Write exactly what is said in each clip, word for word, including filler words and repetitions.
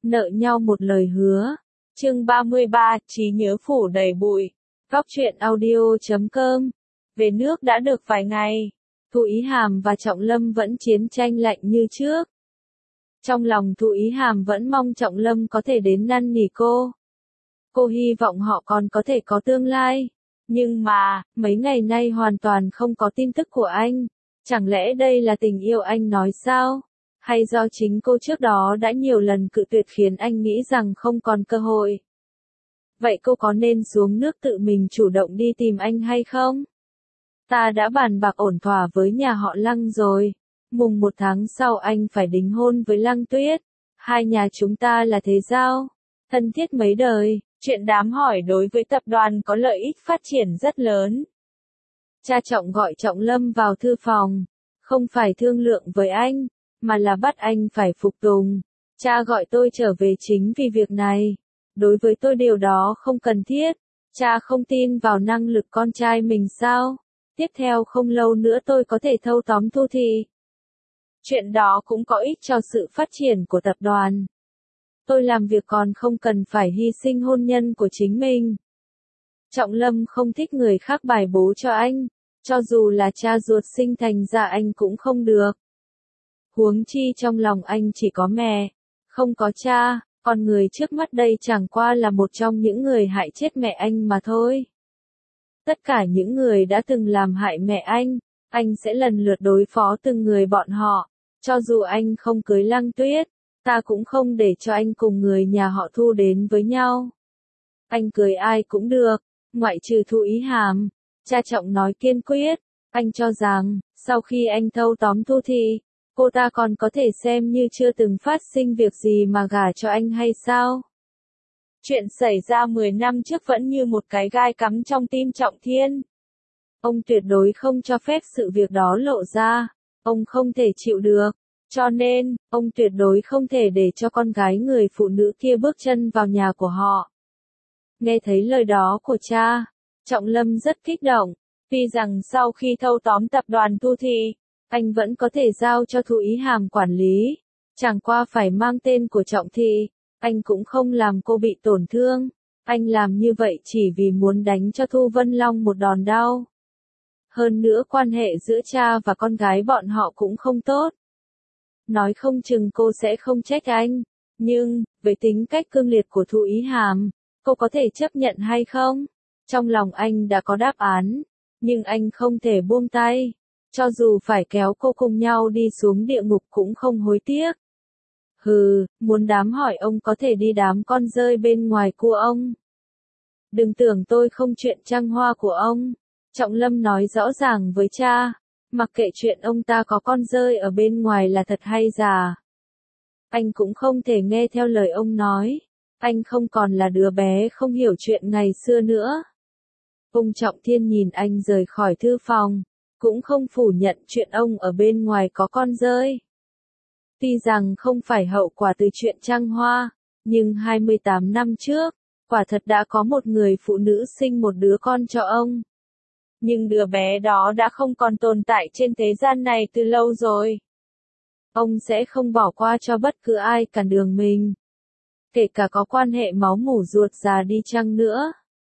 nợ nhau một lời hứa. Chương ba mươi ba, trí nhớ phủ đầy bụi. Góc truyện audio chấm com. Về nước đã được vài ngày, Thu Ý Hàm và Trọng Lâm vẫn chiến tranh lạnh như trước. Trong lòng Thu Ý Hàm vẫn mong Trọng Lâm có thể đến năn nỉ cô. Cô hy vọng họ còn có thể có tương lai. Nhưng mà, mấy ngày nay hoàn toàn không có tin tức của anh. Chẳng lẽ đây là tình yêu anh nói sao? Hay do chính cô trước đó đã nhiều lần cự tuyệt khiến anh nghĩ rằng không còn cơ hội? Vậy cô có nên xuống nước tự mình chủ động đi tìm anh hay không? Ta đã bàn bạc ổn thỏa với nhà họ Lăng rồi. Mùng một tháng sau anh phải đính hôn với Lăng Tuyết. Hai nhà chúng ta là thế giao, thân thiết mấy đời. Chuyện đám hỏi đối với tập đoàn có lợi ích phát triển rất lớn. Cha Trọng gọi Trọng Lâm vào thư phòng. Không phải thương lượng với anh, mà là bắt anh phải phục tùng. Cha gọi tôi trở về chính vì việc này. Đối với tôi điều đó không cần thiết. Cha không tin vào năng lực con trai mình sao? Tiếp theo không lâu nữa tôi có thể thâu tóm Thu Thị. Chuyện đó cũng có ích cho sự phát triển của tập đoàn. Tôi làm việc còn không cần phải hy sinh hôn nhân của chính mình. Trọng Lâm không thích người khác bài bố cho anh. Cho dù là cha ruột sinh thành ra anh cũng không được. Huống chi trong lòng anh chỉ có mẹ, không có cha, còn người trước mắt đây chẳng qua là một trong những người hại chết mẹ anh mà thôi. Tất cả những người đã từng làm hại mẹ anh, anh sẽ lần lượt đối phó từng người bọn họ. Cho dù anh không cưới Lăng Tuyết, ta cũng không để cho anh cùng người nhà họ Thu đến với nhau. Anh cưới ai cũng được, ngoại trừ Thu Ý Hàm. Cha Trọng nói kiên quyết. Anh cho rằng, sau khi anh thâu tóm Thu Thị, cô ta còn có thể xem như chưa từng phát sinh việc gì mà gả cho anh hay sao? Chuyện xảy ra mười năm trước vẫn như một cái gai cắm trong tim Trọng Thiên. Ông tuyệt đối không cho phép sự việc đó lộ ra. Ông không thể chịu được. Cho nên, ông tuyệt đối không thể để cho con gái người phụ nữ kia bước chân vào nhà của họ. Nghe thấy lời đó của cha, Trọng Lâm rất kích động. Tuy rằng sau khi thâu tóm tập đoàn Thu Thị, anh vẫn có thể giao cho Thu Ý Hàm quản lý. Chẳng qua phải mang tên của Trọng Thị, anh cũng không làm cô bị tổn thương. Anh làm như vậy chỉ vì muốn đánh cho Thu Vân Long một đòn đau. Hơn nữa quan hệ giữa cha và con gái bọn họ cũng không tốt. Nói không chừng cô sẽ không trách anh. Nhưng, với tính cách cương liệt của Thu Ý Hàm, cô có thể chấp nhận hay không? Trong lòng anh đã có đáp án. Nhưng anh không thể buông tay. Cho dù phải kéo cô cùng nhau đi xuống địa ngục cũng không hối tiếc. Hừ, muốn đám hỏi ông có thể đi đám con rơi bên ngoài của ông. Đừng tưởng tôi không chuyện trăng hoa của ông. Trọng Lâm nói rõ ràng với cha. Mặc kệ chuyện ông ta có con rơi ở bên ngoài là thật hay giả. Anh cũng không thể nghe theo lời ông nói. Anh không còn là đứa bé không hiểu chuyện ngày xưa nữa. Ông Trọng Thiên nhìn anh rời khỏi thư phòng. Cũng không phủ nhận chuyện ông ở bên ngoài có con rơi. Tuy rằng không phải hậu quả từ chuyện trăng hoa, nhưng hai mươi tám năm trước, quả thật đã có một người phụ nữ sinh một đứa con cho ông. Nhưng đứa bé đó đã không còn tồn tại trên thế gian này từ lâu rồi. Ông sẽ không bỏ qua cho bất cứ ai cản đường mình. Kể cả có quan hệ máu mủ ruột già đi chăng nữa.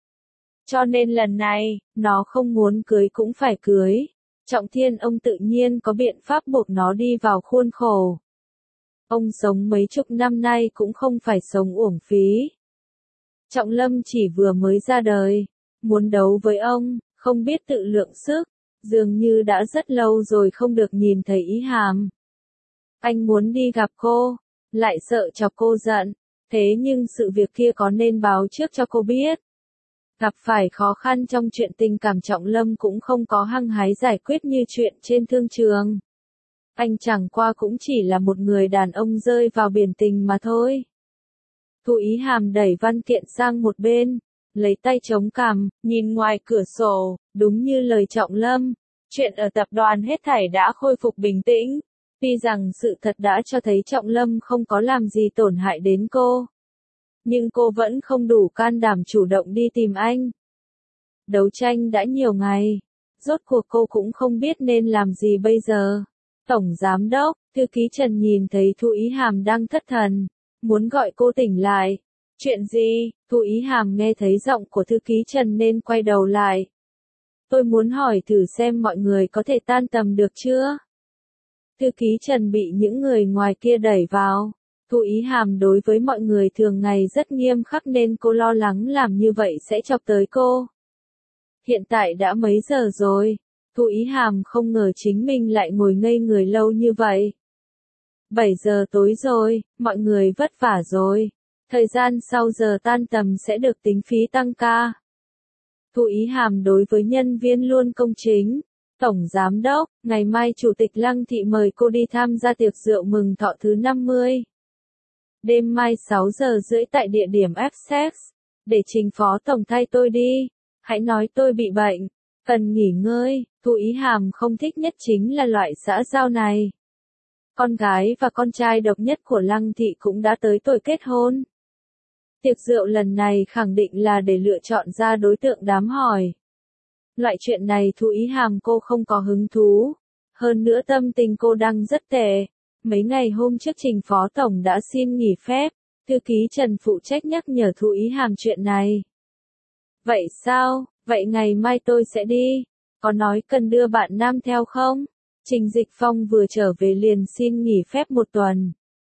Cho nên lần này, nó không muốn cưới cũng phải cưới. Trọng Thiên ông tự nhiên có biện pháp buộc nó đi vào khuôn khổ. Ông sống mấy chục năm nay cũng không phải sống uổng phí. Trọng Lâm chỉ vừa mới ra đời. Muốn đấu với ông, không biết tự lượng sức. Dường như đã rất lâu rồi không được nhìn thấy Ý Hàm. Anh muốn đi gặp cô, lại sợ chọc cô giận. Thế nhưng sự việc kia có nên báo trước cho cô biết. Gặp phải khó khăn trong chuyện tình cảm Trọng Lâm cũng không có hăng hái giải quyết như chuyện trên thương trường. Anh chẳng qua cũng chỉ là một người đàn ông rơi vào biển tình mà thôi. Thu Ý Hàm đẩy văn kiện sang một bên, lấy tay chống cằm, nhìn ngoài cửa sổ, đúng như lời Trọng Lâm. Chuyện ở tập đoàn hết thảy đã khôi phục bình tĩnh. Tuy rằng sự thật đã cho thấy Trọng Lâm không có làm gì tổn hại đến cô. Nhưng cô vẫn không đủ can đảm chủ động đi tìm anh. Đấu tranh đã nhiều ngày. Rốt cuộc cô cũng không biết nên làm gì bây giờ. Tổng Giám đốc, thư ký Trần nhìn thấy Thu Ý Hàm đang thất thần. muốn gọi cô tỉnh lại. Chuyện gì? Thu Ý Hàm nghe thấy giọng của thư ký Trần nên quay đầu lại. Tôi muốn hỏi thử xem mọi người có thể tan tầm được chưa? Thư ký Trần bị những người ngoài kia đẩy vào. Thu Ý Hàm đối với mọi người thường ngày rất nghiêm khắc nên cô lo lắng làm như vậy sẽ chọc tới cô. Hiện tại đã mấy giờ rồi? Thu Ý Hàm không ngờ chính mình lại ngồi ngây người lâu như vậy. bảy giờ tối rồi, mọi người vất vả rồi. Thời gian sau giờ tan tầm sẽ được tính phí tăng ca. Thu Ý Hàm đối với nhân viên luôn công chính. Tổng Giám đốc, ngày mai Chủ tịch Lăng Thị mời cô đi tham gia tiệc rượu mừng thọ thứ năm mươi. Đêm mai sáu giờ rưỡi tại địa điểm Essex. Để Trình Phó Tổng thay tôi đi. Hãy nói tôi bị bệnh, cần nghỉ ngơi. Thu Ý Hàm không thích nhất chính là loại xã giao này. Con gái và con trai độc nhất của Lăng Thị cũng đã tới tuổi kết hôn. Tiệc rượu lần này khẳng định là để lựa chọn ra đối tượng đám hỏi. Loại chuyện này Thu Ý Hàm cô không có hứng thú. Hơn nữa tâm tình cô đang rất tệ. Mấy ngày hôm trước Trình Phó Tổng đã xin nghỉ phép. Thư ký Trần phụ trách nhắc nhở Thu Ý Hàm chuyện này. Vậy sao? Vậy ngày mai tôi sẽ đi. Có nói cần đưa bạn nam theo không? Trình Dịch Phong vừa trở về liền xin nghỉ phép một tuần.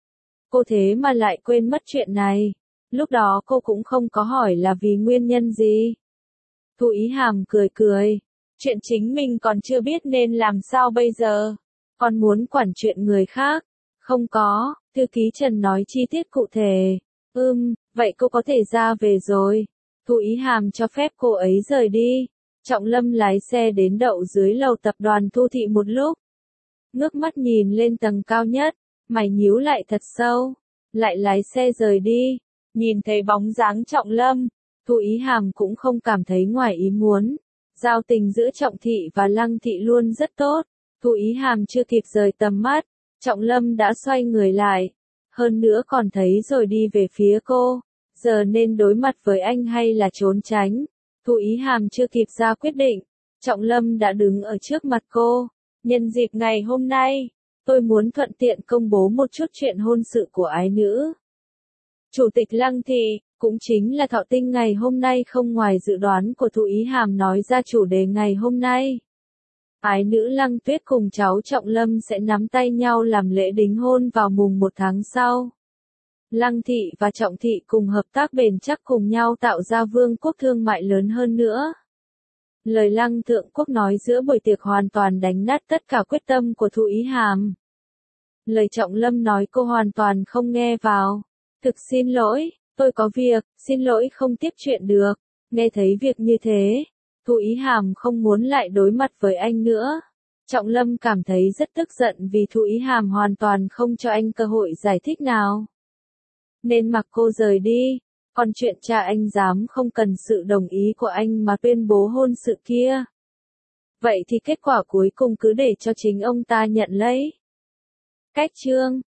Cô thế mà lại quên mất chuyện này. Lúc đó cô cũng không có hỏi là vì nguyên nhân gì. Thu Ý Hàm cười cười. Chuyện chính mình còn chưa biết nên làm sao bây giờ. Còn muốn quản chuyện người khác. Không có, thư ký Trần nói chi tiết cụ thể. Ừm, vậy cô có thể ra về rồi. Thu Ý Hàm cho phép cô ấy rời đi. Trọng Lâm lái xe đến đậu dưới lầu tập đoàn Thu Thị một lúc. Ngước mắt nhìn lên tầng cao nhất, mày nhíu lại thật sâu. Lại lái xe rời đi. Nhìn thấy bóng dáng Trọng Lâm, Thu Ý Hàm cũng không cảm thấy ngoài ý muốn. Giao tình giữa Trọng Thị và Lăng Thị luôn rất tốt. Thu Ý Hàm chưa kịp rời tầm mắt, Trọng Lâm đã xoay người lại. Hơn nữa còn thấy rồi đi về phía cô. Giờ nên đối mặt với anh hay là trốn tránh? Thu Ý Hàm chưa kịp ra quyết định. Trọng Lâm đã đứng ở trước mặt cô. Nhân dịp ngày hôm nay, tôi muốn thuận tiện công bố một chút chuyện hôn sự của ái nữ. Chủ tịch Lăng Thị, cũng chính là thọ tinh ngày hôm nay không ngoài dự đoán của Thu Ý Hàm nói ra chủ đề ngày hôm nay. Ái nữ Lăng Tuyết cùng cháu Trọng Lâm sẽ nắm tay nhau làm lễ đính hôn vào mùng một tháng sau. Lăng Thị và Trọng Thị cùng hợp tác bền chắc cùng nhau tạo ra vương quốc thương mại lớn hơn nữa. Lời Lăng Thượng Quốc nói giữa buổi tiệc hoàn toàn đánh nát tất cả quyết tâm của Thu Ý Hàm. Lời Trọng Lâm nói cô hoàn toàn không nghe vào. Thực xin lỗi, tôi có việc, xin lỗi không tiếp chuyện được. Nghe thấy việc như thế, Thu Ý Hàm không muốn lại đối mặt với anh nữa. Trọng Lâm cảm thấy rất tức giận vì Thu Ý Hàm hoàn toàn không cho anh cơ hội giải thích nào. Nên mặc cô rời đi. Còn chuyện cha anh dám không cần sự đồng ý của anh mà tuyên bố hôn sự kia. Vậy thì kết quả cuối cùng cứ để cho chính ông ta nhận lấy. Cách chương